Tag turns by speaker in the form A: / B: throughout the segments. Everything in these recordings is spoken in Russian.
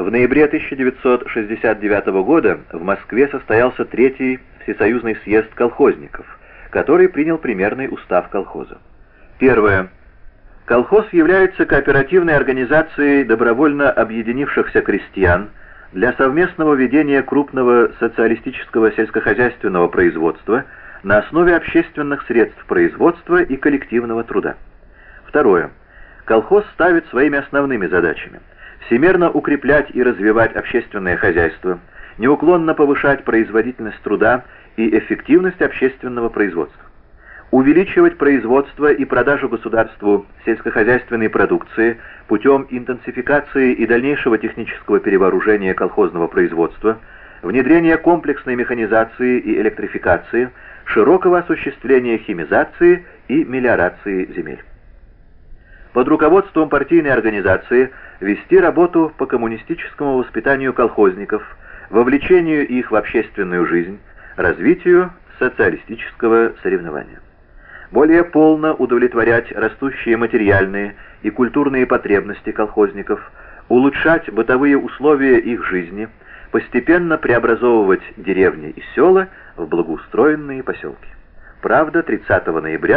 A: В ноябре 1969 года в Москве состоялся Третий Всесоюзный съезд колхозников, который принял примерный устав колхоза. Первое. Колхоз является кооперативной организацией добровольно объединившихся крестьян для совместного ведения крупного социалистического сельскохозяйственного производства на основе общественных средств производства и коллективного труда. Второе. Колхоз ставит своими основными задачами всемерно укреплять и развивать общественное хозяйство, неуклонно повышать производительность труда и эффективность общественного производства, увеличивать производство и продажу государству сельскохозяйственной продукции путем интенсификации и дальнейшего технического перевооружения колхозного производства, внедрения комплексной механизации и электрификации, широкого осуществления химизации и мелиорации земель. Под руководством партийной организации вести работу по коммунистическому воспитанию колхозников, вовлечению их в общественную жизнь, развитию социалистического соревнования. Более полно удовлетворять растущие материальные и культурные потребности колхозников, улучшать бытовые условия их жизни, постепенно преобразовывать деревни и села в благоустроенные поселки. Правда, 30 ноября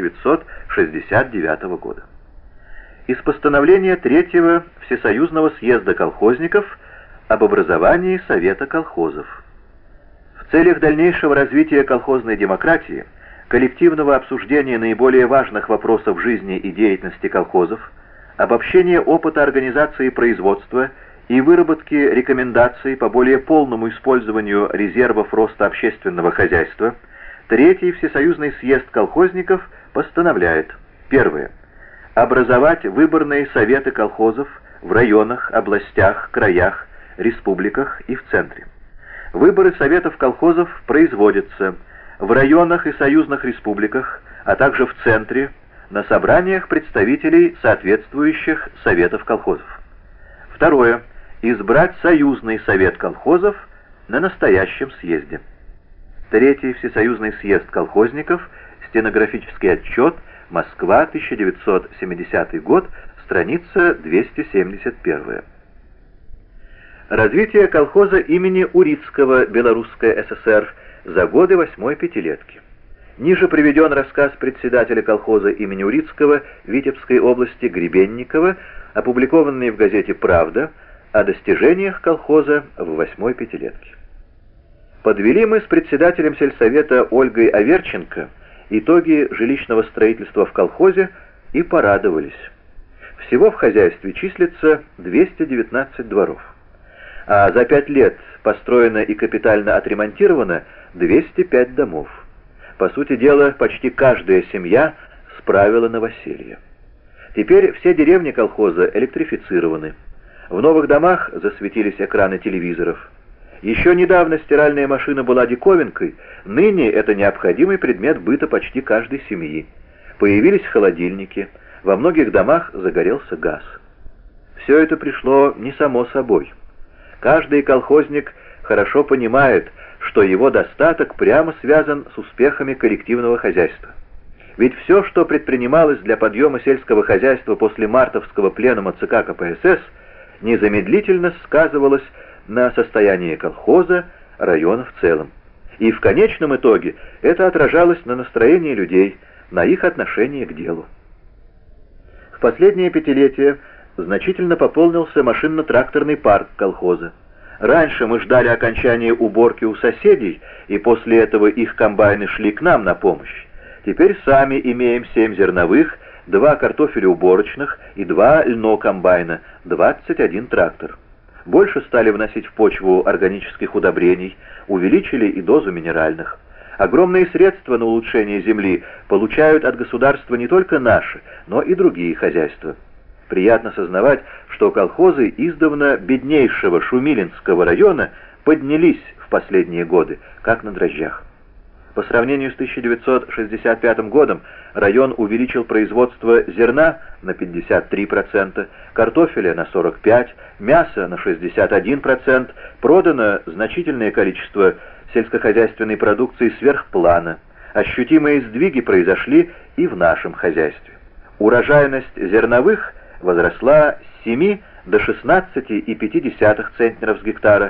A: 1969 года. Из постановления Третьего Всесоюзного съезда колхозников об образовании Совета колхозов. В целях дальнейшего развития колхозной демократии, коллективного обсуждения наиболее важных вопросов жизни и деятельности колхозов, обобщения опыта организации производства и выработки рекомендаций по более полному использованию резервов роста общественного хозяйства, Третий Всесоюзный съезд колхозников постановляет: первое. Образовать выборные советы колхозов в районах, областях, краях, республиках и в центре. Выборы советов колхозов производятся в районах и союзных республиках, а также в центре, на собраниях представителей соответствующих советов колхозов. Второе. Избрать союзный совет колхозов на настоящем съезде. Третий Всесоюзный съезд колхозников, стенографический отчет, Москва, 1970 год, страница 271. Развитие колхоза имени Урицкого Белорусской ССР за годы 8-й пятилетки. Ниже приведен рассказ председателя колхоза имени Урицкого Витебской области Гребенникова, опубликованный в газете «Правда», о достижениях колхоза в 8-й пятилетке. Подвели мы с председателем сельсовета Ольгой Аверченко итоги жилищного строительства в колхозе и порадовались. Всего в хозяйстве числится 219 дворов. А за 5 лет построено и капитально отремонтировано 205 домов. По сути дела, почти каждая семья справила новоселье. Теперь все деревни колхоза электрифицированы. В новых домах засветились экраны телевизоров. Еще недавно стиральная машина была диковинкой, ныне это необходимый предмет быта почти каждой семьи. Появились холодильники, во многих домах загорелся газ. Все это пришло не само собой. Каждый колхозник хорошо понимает, что его достаток прямо связан с успехами коллективного хозяйства. Ведь все, что предпринималось для подъема сельского хозяйства после мартовского пленума ЦК КПСС, незамедлительно сказывалось на состоянии колхоза, района в целом. И в конечном итоге это отражалось на настроении людей, на их отношении к делу. В последнее пятилетие значительно пополнился машинно-тракторный парк колхоза. Раньше мы ждали окончания уборки у соседей, и после этого их комбайны шли к нам на помощь. Теперь сами имеем 7 зерновых, 2 картофелеуборочных и 2 льнокомбайна, 21 трактор. Больше стали вносить в почву органических удобрений, увеличили и дозу минеральных. Огромные средства на улучшение земли получают от государства не только наши, но и другие хозяйства. Приятно сознавать, что колхозы издавна беднейшего Шумилинского района поднялись в последние годы, как на дрожжах. По сравнению с 1965 годом район увеличил производство зерна на 53%, картофеля на 45%, мяса на 61%, продано значительное количество сельскохозяйственной продукции сверх плана. Ощутимые сдвиги произошли и в нашем хозяйстве. Урожайность зерновых возросла с 7 до 16,5 центнеров с гектара,